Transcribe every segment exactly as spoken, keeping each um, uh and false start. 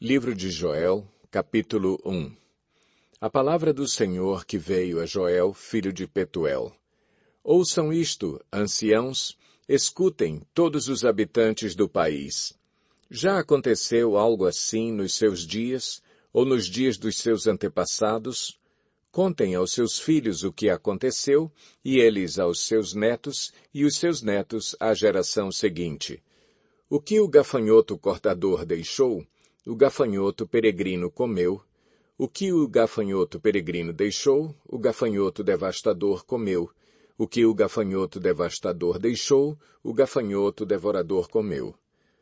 Livro de Joel, capítulo um. A palavra do Senhor que veio a Joel, filho de Petuel. Ouçam isto, anciãos, escutem todos os habitantes do país. Já aconteceu algo assim nos seus dias, ou nos dias dos seus antepassados? Contem aos seus filhos o que aconteceu, e eles aos seus netos, e os seus netos à geração seguinte. O que o gafanhoto cortador deixou, o gafanhoto peregrino comeu. O que o gafanhoto peregrino deixou, o gafanhoto devastador comeu. O que o gafanhoto devastador deixou, o gafanhoto devorador comeu.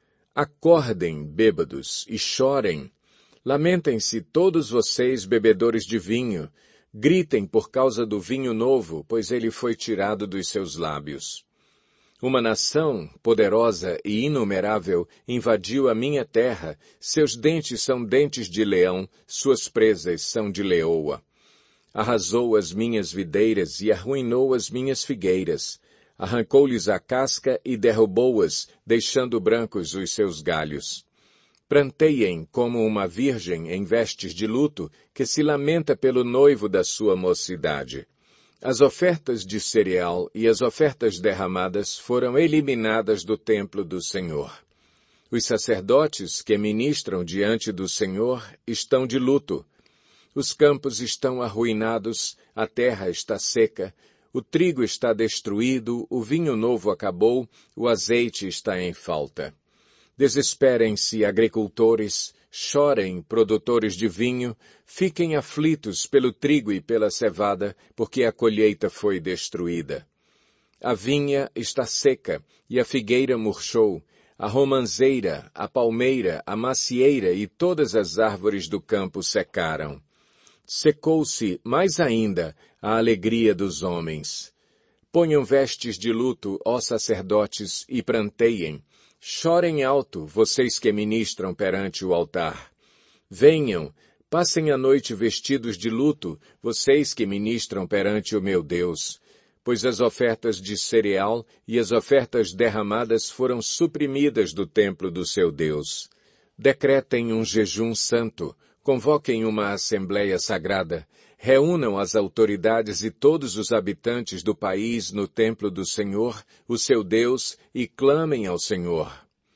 Acordem, bêbados, e chorem. Lamentem-se todos vocês, bebedores de vinho. Gritem por causa do vinho novo, pois ele foi tirado dos seus lábios. Uma nação, poderosa e inumerável, invadiu a minha terra. Seus dentes são dentes de leão, suas presas são de leoa. Arrasou as minhas videiras e arruinou as minhas figueiras. Arrancou-lhes a casca e derrubou-as, deixando brancos os seus galhos. Pranteiem como uma virgem em vestes de luto, que se lamenta pelo noivo da sua mocidade. As ofertas de cereal e as ofertas derramadas foram eliminadas do templo do Senhor. Os sacerdotes que ministram diante do Senhor estão de luto. Os campos estão arruinados, a terra está seca, o trigo está destruído, o vinho novo acabou, o azeite está em falta. Desesperem-se, agricultores, chorem, produtores de vinho, fiquem aflitos pelo trigo e pela cevada, porque a colheita foi destruída. A vinha está seca, e a figueira murchou, a romanzeira, a palmeira, a macieira e todas as árvores do campo secaram. Secou-se, mais ainda, a alegria dos homens. Ponham vestes de luto, ó sacerdotes, e pranteiem. Chorem alto, vocês que ministram perante o altar. Venham, passem a noite vestidos de luto, vocês que ministram perante o meu Deus, pois as ofertas de cereal e as ofertas derramadas foram suprimidas do templo do seu Deus. Decretem um jejum santo, convoquem uma assembleia sagrada, reúnam as autoridades e todos os habitantes do país no templo do Senhor, o seu Deus, e clamem ao Senhor.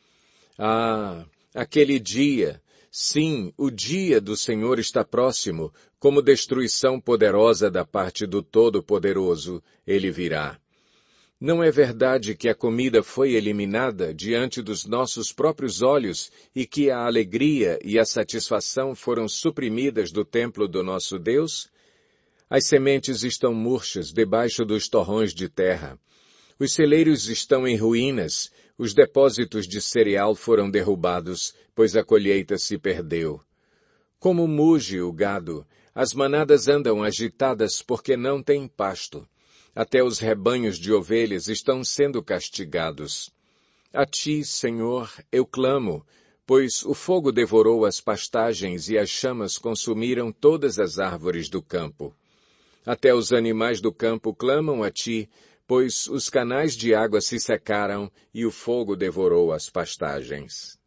Ah, aquele dia, sim, o dia do Senhor está próximo, como destruição poderosa da parte do Todo-Poderoso, ele virá. Não é verdade que a comida foi eliminada diante dos nossos próprios olhos e que a alegria e a satisfação foram suprimidas do templo do nosso Deus? As sementes estão murchas debaixo dos torrões de terra. Os celeiros estão em ruínas, os depósitos de cereal foram derrubados, pois a colheita se perdeu. Como muge o gado, as manadas andam agitadas porque não têm pasto. Até os rebanhos de ovelhas estão sendo castigados. A ti, Senhor, eu clamo, pois o fogo devorou as pastagens e as chamas consumiram todas as árvores do campo. Até os animais do campo clamam a ti, pois os canais de água se secaram e o fogo devorou as pastagens.